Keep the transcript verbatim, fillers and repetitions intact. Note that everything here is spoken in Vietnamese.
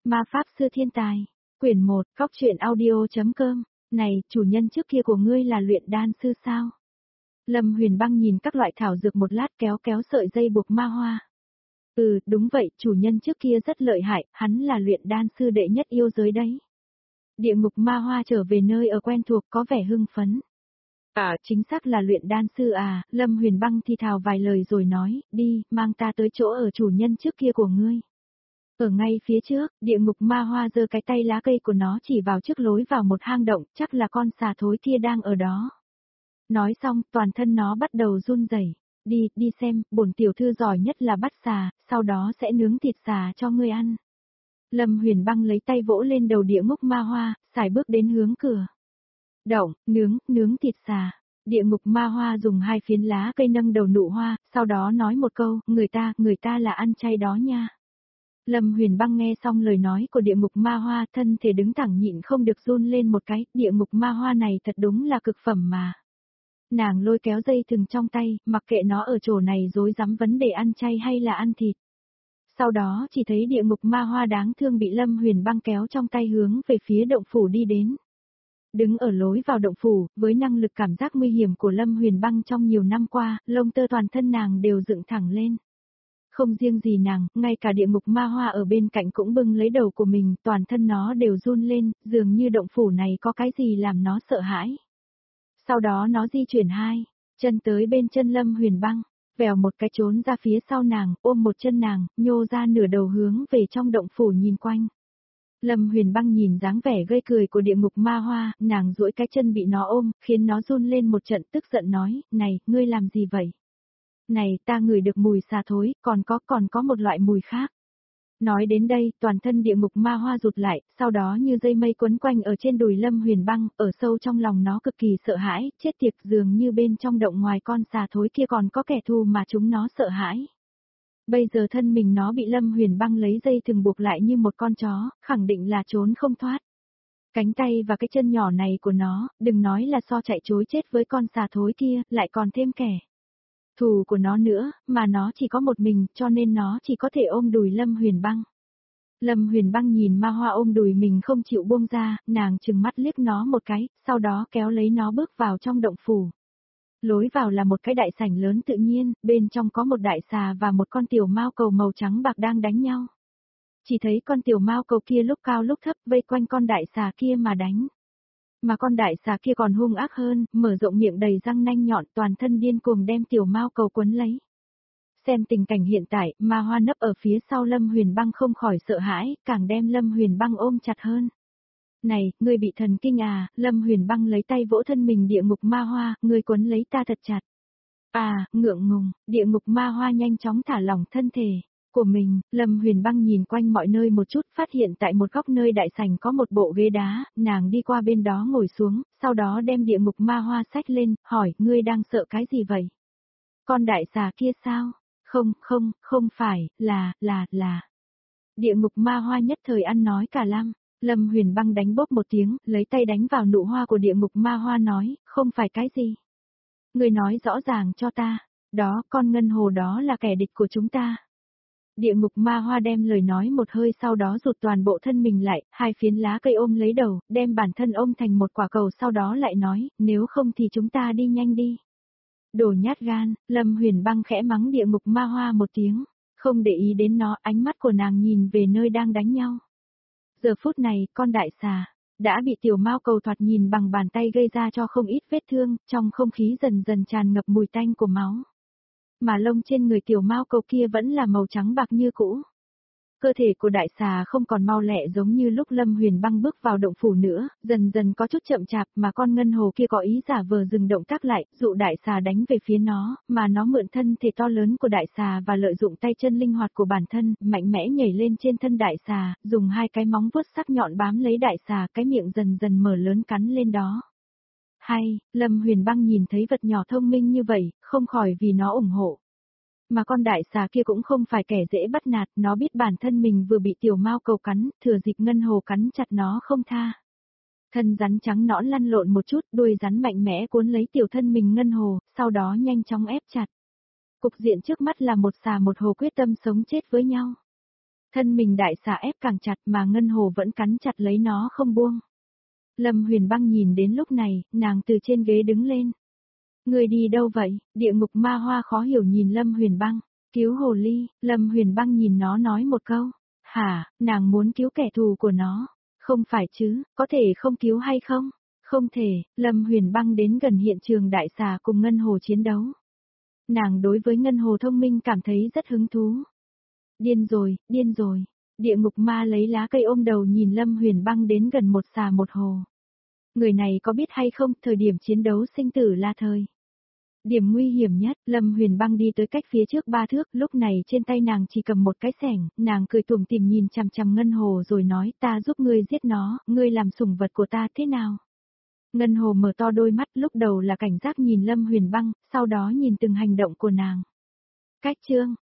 Ma Pháp Sư Thiên Tài, quyển một, Cóc truyện audio.com, này, chủ nhân trước kia của ngươi là luyện đan sư sao? Lâm Huyền Băng nhìn các loại thảo dược một lát kéo kéo sợi dây buộc ma hoa. Ừ, đúng vậy, chủ nhân trước kia rất lợi hại, hắn là luyện đan sư đệ nhất yêu giới đấy. Địa ngục ma hoa trở về nơi ở quen thuộc có vẻ hưng phấn. À, chính xác là luyện đan sư à, Lâm Huyền Băng thì thào vài lời rồi nói, đi, mang ta tới chỗ ở chủ nhân trước kia của ngươi. Ở ngay phía trước, địa ngục ma hoa giơ cái tay lá cây của nó chỉ vào trước lối vào một hang động, chắc là con xà thối kia đang ở đó. Nói xong, toàn thân nó bắt đầu run rẩy. Đi, đi xem, bổn tiểu thư giỏi nhất là bắt xà, sau đó sẽ nướng thịt xà cho ngươi ăn. Lâm Huyền Băng lấy tay vỗ lên đầu địa ngục ma hoa, xài bước đến hướng cửa. Động, nướng, nướng thịt xà. Địa ngục ma hoa dùng hai phiến lá cây nâng đầu nụ hoa, sau đó nói một câu, người ta, người ta là ăn chay đó nha. Lâm Huyền Băng nghe xong lời nói của địa ngục ma hoa, thân thể đứng thẳng nhịn không được run lên một cái, địa ngục ma hoa này thật đúng là cực phẩm mà. Nàng lôi kéo dây thừng trong tay, mặc kệ nó ở chỗ này rối rắm vấn đề ăn chay hay là ăn thịt. Sau đó chỉ thấy địa ngục ma hoa đáng thương bị Lâm Huyền Băng kéo trong tay hướng về phía động phủ đi đến. Đứng ở lối vào động phủ, với năng lực cảm giác nguy hiểm của Lâm Huyền Băng trong nhiều năm qua, lông tơ toàn thân nàng đều dựng thẳng lên. Không riêng gì nàng, ngay cả địa ngục ma hoa ở bên cạnh cũng bưng lấy đầu của mình, toàn thân nó đều run lên, dường như động phủ này có cái gì làm nó sợ hãi. Sau đó nó di chuyển hai chân tới bên chân Lâm Huyền Băng, vèo một cái trốn ra phía sau nàng, ôm một chân nàng, nhô ra nửa đầu hướng về trong động phủ nhìn quanh. Lâm Huyền Băng nhìn dáng vẻ gây cười của địa ngục ma hoa, nàng duỗi cái chân bị nó ôm, khiến nó run lên một trận tức giận nói, này, ngươi làm gì vậy? Này, ta ngửi được mùi xà thối, còn có, còn có một loại mùi khác. Nói đến đây, toàn thân địa ngục ma hoa rụt lại, sau đó như dây mây quấn quanh ở trên đùi Lâm Huyền Băng, ở sâu trong lòng nó cực kỳ sợ hãi, chết tiệt dường như bên trong động ngoài con xà thối kia còn có kẻ thù mà chúng nó sợ hãi. Bây giờ thân mình nó bị Lâm Huyền Băng lấy dây thừng buộc lại như một con chó, khẳng định là trốn không thoát. Cánh tay và cái chân nhỏ này của nó, đừng nói là so chạy chối chết với con xà thối kia, lại còn thêm kẻ thù của nó nữa, mà nó chỉ có một mình, cho nên nó chỉ có thể ôm đùi Lâm Huyền Băng. Lâm Huyền Băng nhìn ma hoa ôm đùi mình không chịu buông ra, nàng trừng mắt liếc nó một cái, sau đó kéo lấy nó bước vào trong động phủ. Lối vào là một cái đại sảnh lớn tự nhiên, bên trong có một đại xà và một con tiểu mao cầu màu trắng bạc đang đánh nhau. Chỉ thấy con tiểu mao cầu kia lúc cao lúc thấp vây quanh con đại xà kia mà đánh. Mà con đại xà kia còn hung ác hơn, mở rộng miệng đầy răng nanh nhọn, toàn thân điên cuồng đem tiểu mao cầu quấn lấy. Xem tình cảnh hiện tại, ma hoa nấp ở phía sau Lâm Huyền Băng không khỏi sợ hãi, càng đem Lâm Huyền Băng ôm chặt hơn. Này, ngươi bị thần kinh à, Lâm Huyền Băng lấy tay vỗ thân mình địa ngục ma hoa, ngươi quấn lấy ta thật chặt. À, ngượng ngùng, địa ngục ma hoa nhanh chóng thả lỏng thân thể của mình, Lâm Huyền Băng nhìn quanh mọi nơi một chút, phát hiện tại một góc nơi đại sảnh có một bộ ghế đá, nàng đi qua bên đó ngồi xuống, sau đó đem địa ngục ma hoa xách lên, hỏi, ngươi đang sợ cái gì vậy? Con đại xà kia sao? Không, không, không phải, là, là, là. Địa ngục ma hoa nhất thời ăn nói cả lăng. Lâm Huyền Băng đánh bốp một tiếng, lấy tay đánh vào nụ hoa của địa ngục ma hoa nói, không phải cái gì. Ngươi nói rõ ràng cho ta, đó, con ngân hồ đó là kẻ địch của chúng ta. Địa ngục ma hoa đem lời nói một hơi sau đó rụt toàn bộ thân mình lại, hai phiến lá cây ôm lấy đầu, đem bản thân ôm thành một quả cầu sau đó lại nói, nếu không thì chúng ta đi nhanh đi. Đồ nhát gan, Lâm Huyền Băng khẽ mắng địa ngục ma hoa một tiếng, không để ý đến nó, ánh mắt của nàng nhìn về nơi đang đánh nhau. Giờ phút này, con đại xà đã bị tiểu mao cầu thoạt nhìn bằng bàn tay gây ra cho không ít vết thương, trong không khí dần dần tràn ngập mùi tanh của máu. Mà lông trên người tiểu mao cầu kia vẫn là màu trắng bạc như cũ. Cơ thể của đại xà không còn mau lẹ giống như lúc Lâm Huyền Băng bước vào động phủ nữa, dần dần có chút chậm chạp mà con ngân hồ kia có ý giả vờ dừng động tác lại, dụ đại xà đánh về phía nó, mà nó mượn thân thể to lớn của đại xà và lợi dụng tay chân linh hoạt của bản thân, mạnh mẽ nhảy lên trên thân đại xà, dùng hai cái móng vuốt sắc nhọn bám lấy đại xà, cái miệng dần dần mở lớn cắn lên đó. Hay, Lâm Huyền Băng nhìn thấy vật nhỏ thông minh như vậy, không khỏi vì nó ủng hộ. Mà con đại xà kia cũng không phải kẻ dễ bắt nạt, nó biết bản thân mình vừa bị tiểu mao cầu cắn, thừa dịp ngân hồ cắn chặt nó không tha. Thân rắn trắng nõn lăn lộn một chút, đuôi rắn mạnh mẽ cuốn lấy tiểu thân mình ngân hồ, sau đó nhanh chóng ép chặt. Cục diện trước mắt là một xà một hồ quyết tâm sống chết với nhau. Thân mình đại xà ép càng chặt mà Ngân Hồ vẫn cắn chặt lấy nó không buông. Lâm Huyền Băng nhìn đến lúc này, nàng từ trên ghế đứng lên. Người đi đâu vậy? Địa ngục ma hoa khó hiểu nhìn Lâm Huyền Băng. Cứu hồ ly, Lâm Huyền Băng nhìn nó nói một câu. Hả, nàng muốn cứu kẻ thù của nó. Không phải chứ, có thể không cứu hay không? Không thể, Lâm Huyền Băng đến gần hiện trường đại xà cùng Ngân Hồ chiến đấu. Nàng đối với Ngân Hồ thông minh cảm thấy rất hứng thú. Điên rồi, điên rồi. Địa ngục ma lấy lá cây ôm đầu nhìn Lâm Huyền Băng đến gần một xà một hồ. Người này có biết hay không, thời điểm chiến đấu sinh tử là thời. Điểm nguy hiểm nhất, Lâm Huyền Băng đi tới cách phía trước ba thước, lúc này trên tay nàng chỉ cầm một cái xẻng, nàng cười tủm tỉm nhìn chằm chằm Ngân Hồ rồi nói, ta giúp ngươi giết nó, ngươi làm sủng vật của ta thế nào? Ngân Hồ mở to đôi mắt, lúc đầu là cảnh giác nhìn Lâm Huyền Băng, sau đó nhìn từng hành động của nàng. Cách chương